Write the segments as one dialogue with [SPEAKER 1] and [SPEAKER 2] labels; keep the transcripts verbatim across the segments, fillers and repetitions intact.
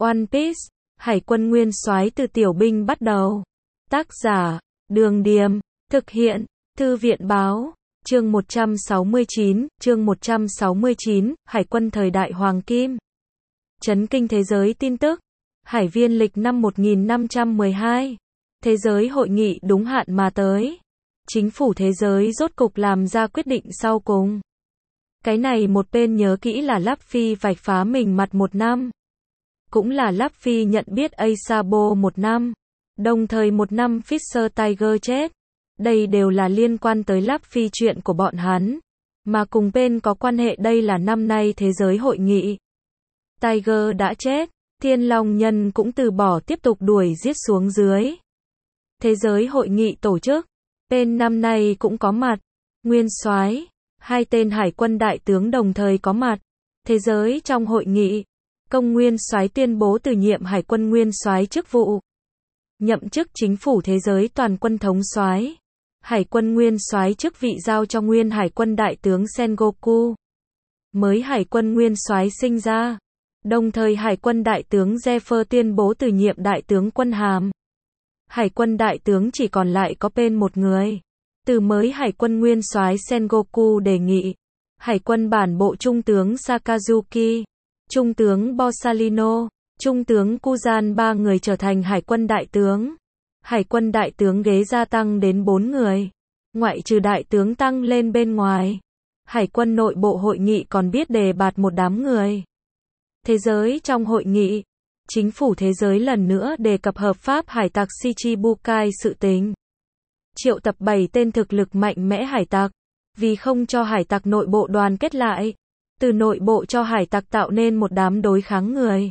[SPEAKER 1] One Piece, Hải quân nguyên soái từ tiểu binh bắt đầu. Tác giả, Đường Điềm, thực hiện, Thư viện Báo, chương một trăm sáu mươi chín, chương một trăm sáu mươi chín, Hải quân thời đại Hoàng Kim. Chấn kinh thế giới tin tức, Hải viên lịch năm một nghìn năm trăm mười hai, thế giới hội nghị đúng hạn mà tới. Chính phủ thế giới rốt cục làm ra quyết định sau cùng. Cái này một bên nhớ kỹ là Luffy vạch phá mình mặt một năm. Cũng là Luffy nhận biết Asabo một năm. Đồng thời một năm Fisher Tiger chết. Đây đều là liên quan tới Luffy chuyện của bọn hắn. Mà cùng bên có quan hệ đây là năm nay thế giới hội nghị. Tiger đã chết. Thiên Long Nhân cũng từ bỏ tiếp tục đuổi giết xuống dưới. Thế giới hội nghị tổ chức. Bên năm nay cũng có mặt. Nguyên soái, hai tên hải quân đại tướng đồng thời có mặt. Thế giới trong hội nghị. Công nguyên soái tuyên bố từ nhiệm hải quân nguyên soái chức vụ. Nhậm chức chính phủ thế giới toàn quân thống soái. Hải quân nguyên soái chức vị giao cho nguyên hải quân đại tướng Sengoku. Mới hải quân nguyên soái sinh ra. Đồng thời hải quân đại tướng Zephyr tuyên bố từ nhiệm đại tướng quân hàm. Hải quân đại tướng chỉ còn lại có bên một người. Từ mới hải quân nguyên soái Sengoku đề nghị. Hải quân bản bộ trung tướng Sakazuki, trung tướng Borsalino, trung tướng Kuzan ba người trở thành hải quân đại tướng. Hải quân đại tướng ghế gia tăng đến bốn người. Ngoại trừ đại tướng tăng lên bên ngoài. Hải quân nội bộ hội nghị còn biết đề bạt một đám người. Thế giới trong hội nghị. Chính phủ thế giới lần nữa đề cập hợp pháp hải tặc Shichibukai sự tình. Triệu tập bảy tên thực lực mạnh mẽ hải tặc. Vì không cho hải tặc nội bộ đoàn kết lại. Từ nội bộ cho hải tặc tạo nên một đám đối kháng người.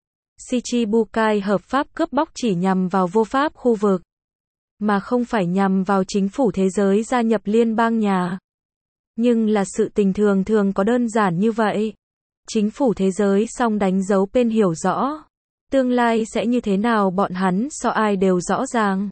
[SPEAKER 1] Shichibukai hợp pháp cướp bóc chỉ nhằm vào vô pháp khu vực. Mà không phải nhằm vào chính phủ thế giới gia nhập liên bang nhà. Nhưng là sự tình thường thường có đơn giản như vậy. Chính phủ thế giới song đánh dấu bên hiểu rõ. Tương lai sẽ như thế nào bọn hắn so ai đều rõ ràng.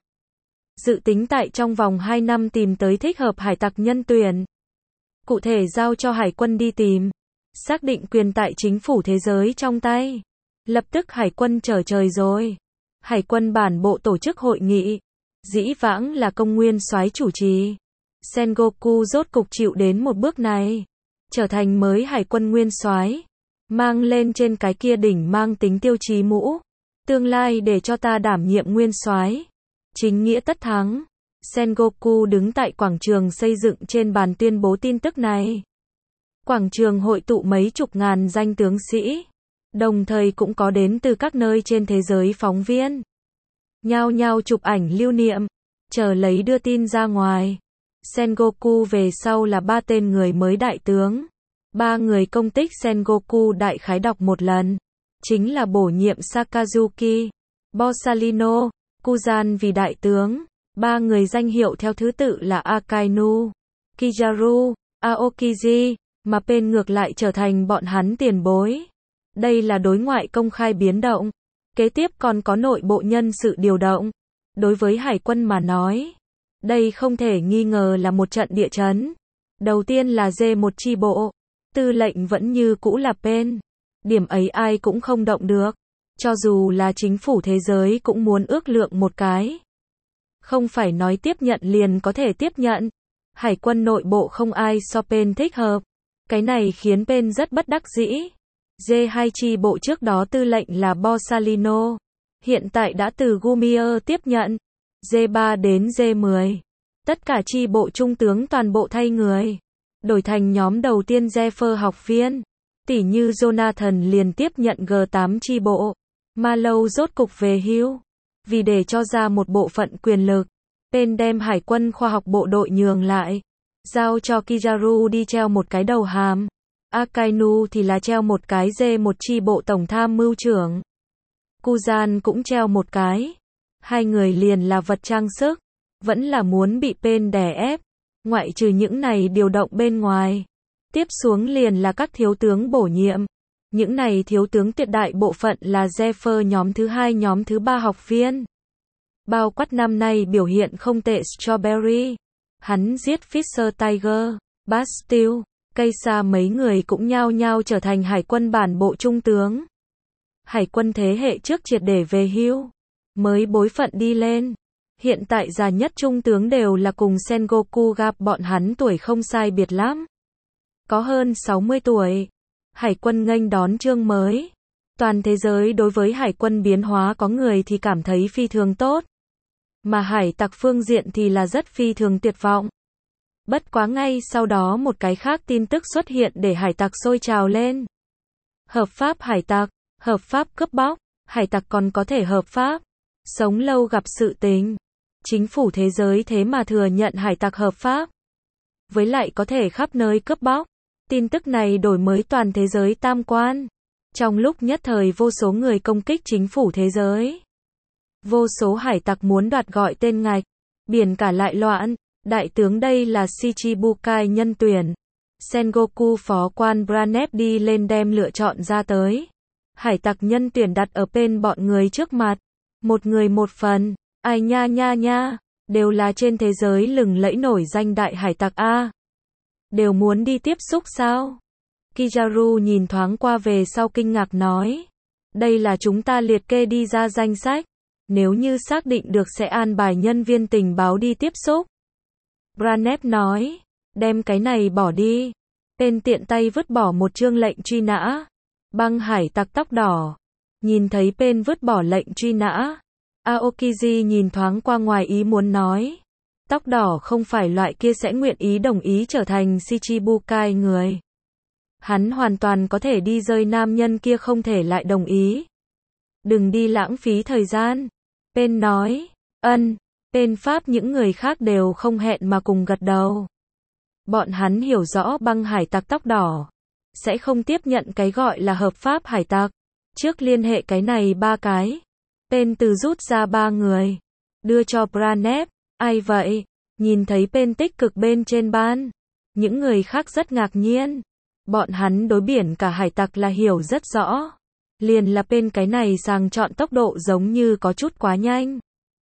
[SPEAKER 1] Dự tính tại trong vòng hai năm tìm tới thích hợp hải tặc nhân tuyển. Cụ thể giao cho hải quân đi tìm. Xác định quyền tại chính phủ thế giới trong tay. Lập tức hải quân trở trời rồi. Hải quân bản bộ tổ chức hội nghị. Dĩ vãng là công nguyên soái chủ trì. Sengoku rốt cục chịu đến một bước này. Trở thành mới hải quân nguyên soái. Mang lên trên cái kia đỉnh mang tính tiêu chí mũ. Tương lai để cho ta đảm nhiệm nguyên soái. Chính nghĩa tất thắng. Sengoku đứng tại quảng trường xây dựng trên bàn tuyên bố tin tức này. Quảng trường hội tụ mấy chục ngàn danh tướng sĩ. Đồng thời cũng có đến từ các nơi trên thế giới phóng viên. Nhao nhao chụp ảnh lưu niệm. Chờ lấy đưa tin ra ngoài. Sengoku về sau là ba tên người mới đại tướng. Ba người công tích Sengoku đại khái đọc một lần. Chính là bổ nhiệm Sakazuki, Borsalino, Kuzan vì đại tướng. Ba người danh hiệu theo thứ tự là Akainu, Kizaru, Aokiji, mà bên ngược lại trở thành bọn hắn tiền bối. Đây là đối ngoại công khai biến động. Kế tiếp còn có nội bộ nhân sự điều động. Đối với hải quân mà nói, đây không thể nghi ngờ là một trận địa chấn. Đầu tiên là dê một chi bộ. Tư lệnh vẫn như cũ là Pen. Điểm ấy ai cũng không động được. Cho dù là chính phủ thế giới cũng muốn ước lượng một cái. Không phải nói tiếp nhận liền có thể tiếp nhận. Hải quân nội bộ không ai so Pen thích hợp. Cái này khiến Pen rất bất đắc dĩ. dê hai chi bộ trước đó tư lệnh là Borsalino. Hiện tại đã từ Gumier tiếp nhận. dê ba đến dê mười. Tất cả chi bộ trung tướng toàn bộ thay người. Đổi thành nhóm đầu tiên Zephyr học viên. Tỷ như Jonathan liền tiếp nhận G tám chi bộ. Marlow rốt cục về hưu. Vì để cho ra một bộ phận quyền lực. Pen đem hải quân khoa học bộ đội nhường lại. Giao cho Kizaru đi treo một cái đầu hàm. Akainu thì là treo một cái dê một chi bộ tổng tham mưu trưởng. Kuzan cũng treo một cái. Hai người liền là vật trang sức. Vẫn là muốn bị Pen đè ép. Ngoại trừ những này điều động bên ngoài. Tiếp xuống liền là các thiếu tướng bổ nhiệm. Những này thiếu tướng tuyệt đại bộ phận là Zephyr nhóm thứ hai nhóm thứ ba học viên. Bao quát năm nay biểu hiện không tệ Strawberry. Hắn giết Fisher Tiger, Bastille, Keisa mấy người cũng nhao nhao trở thành hải quân bản bộ trung tướng. hải quân thế hệ trước triệt để về hưu, mới bối phận đi lên. Hiện tại già nhất trung tướng đều là cùng Sengoku gặp bọn hắn tuổi không sai biệt lắm. Có hơn sáu mươi tuổi. Hải quân nghênh đón chương mới. Toàn thế giới đối với hải quân biến hóa có người thì cảm thấy phi thường tốt. Mà hải tặc phương diện thì là rất phi thường tuyệt vọng. Bất quá ngay sau đó một cái khác tin tức xuất hiện để hải tặc sôi trào lên. Hợp pháp hải tặc, hợp pháp cướp bóc, hải tặc còn có thể hợp pháp. Sống lâu gặp sự tình. Chính phủ thế giới thế mà thừa nhận hải tặc hợp pháp. Với lại có thể khắp nơi cướp bóc. Tin tức này đổi mới toàn thế giới tam quan. Trong lúc nhất thời vô số người công kích chính phủ thế giới. Vô số hải tặc muốn đoạt gọi tên ngạch. Biển cả lại loạn. Đại tướng đây là Shichibukai nhân tuyển. Sengoku phó quan Branep đi lên đem lựa chọn ra tới. Hải tặc nhân tuyển đặt ở bên bọn người trước mặt. Một người một phần. Ai nha nha nha. Đều là trên thế giới lừng lẫy nổi danh đại hải tặc A. Đều muốn đi tiếp xúc sao? Kizaru nhìn thoáng qua về sau kinh ngạc nói. Đây là chúng ta liệt kê đi ra danh sách. Nếu như xác định được sẽ an bài nhân viên tình báo đi tiếp xúc. Branep nói. Đem cái này bỏ đi. Tên tiện tay vứt bỏ một chương lệnh truy nã. Băng hải tặc tóc đỏ. Nhìn thấy tên vứt bỏ lệnh truy nã. Aokiji nhìn thoáng qua ngoài ý muốn nói. Tóc đỏ không phải loại kia sẽ nguyện ý đồng ý trở thành Shichibukai người. Hắn hoàn toàn có thể đi rơi nam nhân kia không thể lại đồng ý. Đừng đi lãng phí thời gian. Pen nói. Ân. Pen Pháp những người khác đều không hẹn mà cùng gật đầu. Bọn hắn hiểu rõ băng hải tặc tóc đỏ. Sẽ không tiếp nhận cái gọi là hợp pháp hải tặc. Trước liên hệ cái này ba cái. Pen từ rút ra ba người. Đưa cho Branep. Ai vậy? Nhìn thấy Pen tích cực bên trên ban. Những người khác rất ngạc nhiên. Bọn hắn đối biển cả hải tặc là hiểu rất rõ. Liền là Pen cái này sàng chọn tốc độ giống như có chút quá nhanh.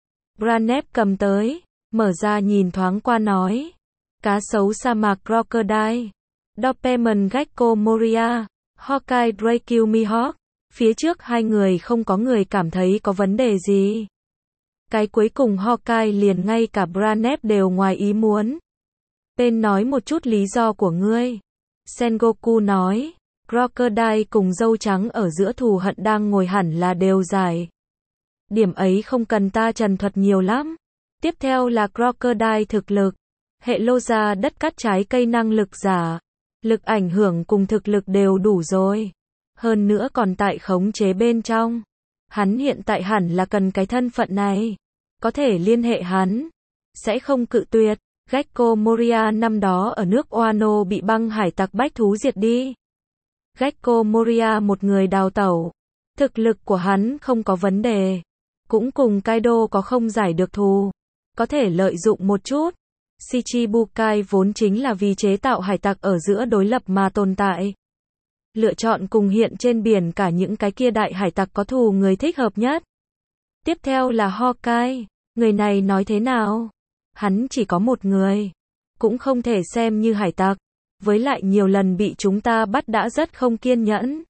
[SPEAKER 1] Branep cầm tới. Mở ra nhìn thoáng qua nói. Cá sấu sa mạc Crocodile. Doberman Gecko Moria. Hawkeye Draco Mihawk. Phía trước hai người không có người cảm thấy có vấn đề gì. Cái cuối cùng Hawkeye liền ngay cả Branep đều ngoài ý muốn. Pen nói một chút lý do của ngươi. Sengoku nói. Crocodile cùng dâu trắng ở giữa thù hận đang ngồi hẳn là đều giải. Điểm ấy không cần ta trần thuật nhiều lắm. Tiếp theo là Crocodile thực lực. Hệ lô ra đất cắt trái cây năng lực giả. Lực ảnh hưởng cùng thực lực đều đủ rồi. Hơn nữa còn tại khống chế bên trong. Hắn hiện tại hẳn là cần cái thân phận này. Có thể liên hệ hắn. Sẽ không cự tuyệt. Gecko Moria năm đó ở nước Wano bị băng hải tặc bách thú diệt đi. Gecko Moria một người đào tẩu. Thực lực của hắn không có vấn đề. Cũng cùng Kaido có không giải được thù. Có thể lợi dụng một chút. Shichibukai vốn chính là vì chế tạo hải tặc ở giữa đối lập mà tồn tại. Lựa chọn cùng hiện trên biển cả những cái kia đại hải tặc có thù người thích hợp nhất. Tiếp theo là Hawkeye. Người này nói thế nào? Hắn chỉ có một người. Cũng không thể xem như hải tặc. Với lại nhiều lần bị chúng ta bắt đã rất không kiên nhẫn.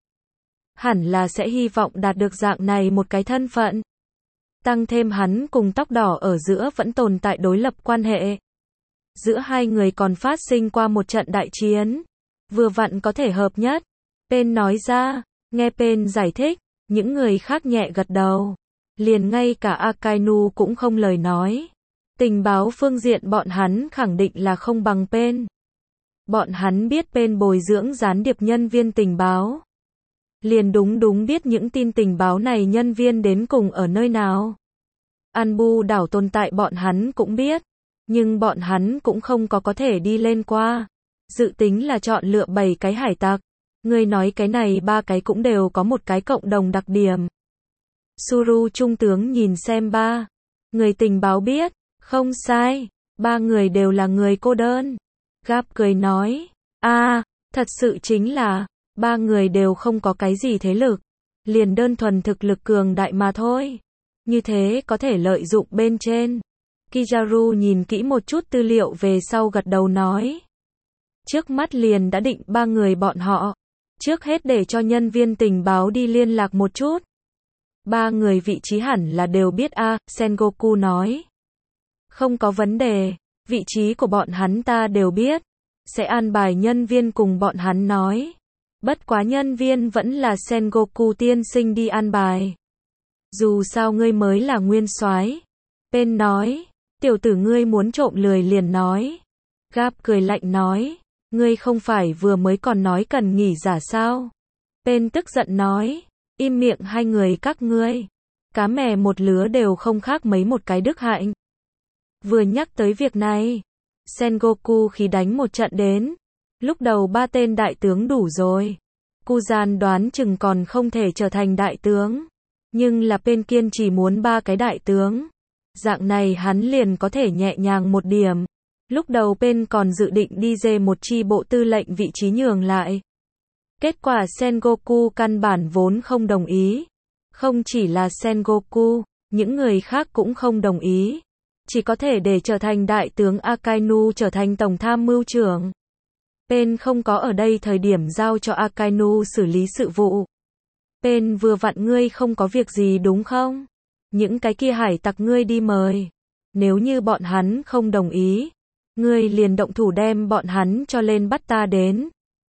[SPEAKER 1] Hẳn là sẽ hy vọng đạt được dạng này một cái thân phận. Tăng thêm hắn cùng tóc đỏ ở giữa vẫn tồn tại đối lập quan hệ. Giữa hai người còn phát sinh qua một trận đại chiến. Vừa vặn có thể hợp nhất. Pen nói ra. Nghe Pen giải thích. Những người khác nhẹ gật đầu. Liền ngay cả Akainu cũng không lời nói. Tình báo phương diện bọn hắn khẳng định là không bằng Pen. Bọn hắn biết Pen bồi dưỡng gián điệp nhân viên tình báo. Liền đúng đúng biết những tin tình báo này nhân viên đến cùng ở nơi nào. Anbu đảo tồn tại bọn hắn cũng biết. Nhưng bọn hắn cũng không có có thể đi lên qua. Dự tính là chọn lựa bảy cái hải tặc. Ngươi nói cái này ba cái cũng đều có một cái cộng đồng đặc điểm. Suru trung tướng nhìn xem ba. Người tình báo biết. Không sai. Ba người đều là người cô đơn. Gap cười nói. À, thật sự chính là. Ba người đều không có cái gì thế lực. Liền đơn thuần thực lực cường đại mà thôi. Như thế có thể lợi dụng bên trên. Kizaru nhìn kỹ một chút tư liệu về sau gật đầu nói. Trước mắt liền đã định ba người bọn họ. Trước hết để cho nhân viên tình báo đi liên lạc một chút. Ba người vị trí hẳn là đều biết a, à, Sengoku nói. Không có vấn đề, vị trí của bọn hắn ta đều biết. Sẽ an bài nhân viên cùng bọn hắn nói. Bất quá nhân viên vẫn là Sengoku tiên sinh đi an bài. Dù sao ngươi mới là nguyên soái. Pen nói, tiểu tử ngươi muốn trộm lười liền nói. Gap cười lạnh nói, ngươi không phải vừa mới còn nói cần nghỉ giả sao? Pen tức giận nói, im miệng hai người các ngươi. Cá mè một lứa đều không khác mấy một cái đức hạnh. Vừa nhắc tới việc này, Sengoku khí đánh một trận đến. Lúc đầu ba tên đại tướng đủ rồi. Kuzan đoán chừng còn không thể trở thành đại tướng. Nhưng là Pen kiên chỉ muốn ba cái đại tướng. Dạng này hắn liền có thể nhẹ nhàng một điểm. Lúc đầu Pen còn dự định đi dê một chi bộ tư lệnh vị trí nhường lại. Kết quả Sengoku căn bản vốn không đồng ý. Không chỉ là Sengoku, những người khác cũng không đồng ý. Chỉ có thể để trở thành đại tướng Akainu trở thành tổng tham mưu trưởng. Pen không có ở đây thời điểm giao cho Akainu xử lý sự vụ. Pen vừa vặn ngươi không có việc gì đúng không? Những cái kia hải tặc ngươi đi mời. Nếu như bọn hắn không đồng ý, ngươi liền động thủ đem bọn hắn cho lên bắt ta đến.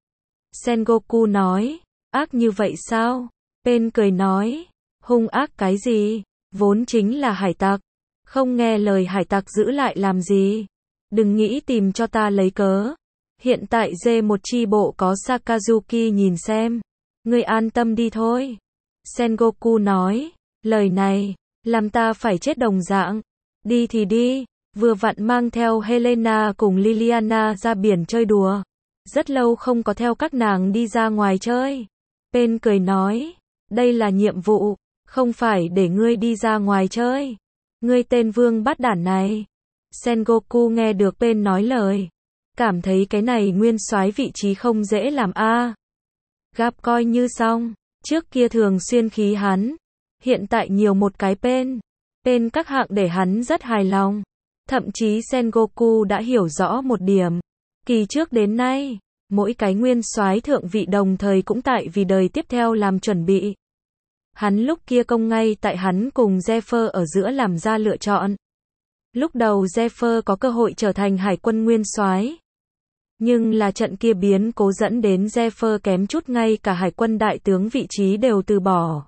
[SPEAKER 1] Sengoku nói, ác như vậy sao? Pen cười nói, hung ác cái gì? Vốn chính là hải tặc. Không nghe lời hải tặc giữ lại làm gì? Đừng nghĩ tìm cho ta lấy cớ. Hiện tại dê một chi bộ có Sakazuki nhìn xem. Ngươi an tâm đi thôi. Sengoku nói, lời này, làm ta phải chết đồng dạng. Đi thì đi, vừa vặn mang theo Helena cùng Liliana ra biển chơi đùa. Rất lâu không có theo các nàng đi ra ngoài chơi. Pen cười nói, đây là nhiệm vụ, không phải để ngươi đi ra ngoài chơi. Ngươi tên vương bát đản này. Sengoku nghe được Pen nói lời. Cảm thấy cái này nguyên soái vị trí không dễ làm a. À. Gap coi như xong, trước kia thường xuyên khí hắn. Hiện tại nhiều một cái Pen. Pen các hạng để hắn rất hài lòng. Thậm chí Sengoku đã hiểu rõ một điểm. Kỳ trước đến nay, mỗi cái nguyên soái thượng vị đồng thời cũng tại vì đời tiếp theo làm chuẩn bị. Hắn lúc kia công ngay tại hắn cùng Zephyr ở giữa làm ra lựa chọn. Lúc đầu Zephyr có cơ hội trở thành hải quân nguyên soái. Nhưng là trận kia biến cố dẫn đến Zephyr kém chút ngay cả hải quân đại tướng vị trí đều từ bỏ.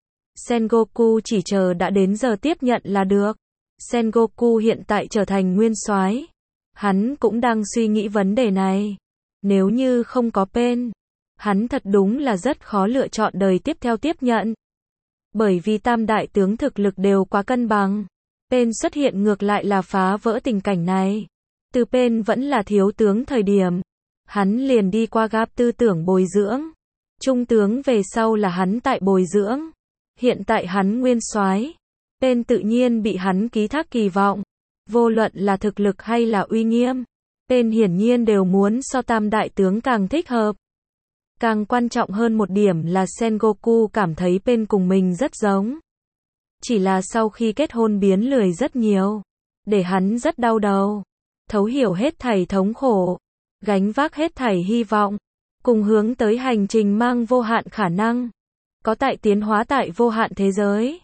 [SPEAKER 1] Sengoku chỉ chờ đã đến giờ tiếp nhận là được. Sengoku hiện tại trở thành nguyên soái. Hắn cũng đang suy nghĩ vấn đề này. Nếu như không có Pen, hắn thật đúng là rất khó lựa chọn đời tiếp theo tiếp nhận. Bởi vì tam đại tướng thực lực đều quá cân bằng. Pen xuất hiện ngược lại là phá vỡ tình cảnh này. Từ Pen vẫn là thiếu tướng thời điểm, hắn liền đi qua Gap tư tưởng bồi dưỡng. Trung tướng về sau là hắn tại bồi dưỡng. Hiện tại hắn nguyên soái, Pen tự nhiên bị hắn ký thác kỳ vọng. Vô luận là thực lực hay là uy nghiêm, Pen hiển nhiên đều muốn so tam đại tướng càng thích hợp. Càng quan trọng hơn một điểm là Sengoku cảm thấy Pen cùng mình rất giống. Chỉ là sau khi kết hôn biến lười rất nhiều. Để hắn rất đau đầu. Thấu hiểu hết thảy thống khổ. Gánh vác hết thảy hy vọng. Cùng hướng tới hành trình mang vô hạn khả năng. Có tại tiến hóa tại vô hạn thế giới.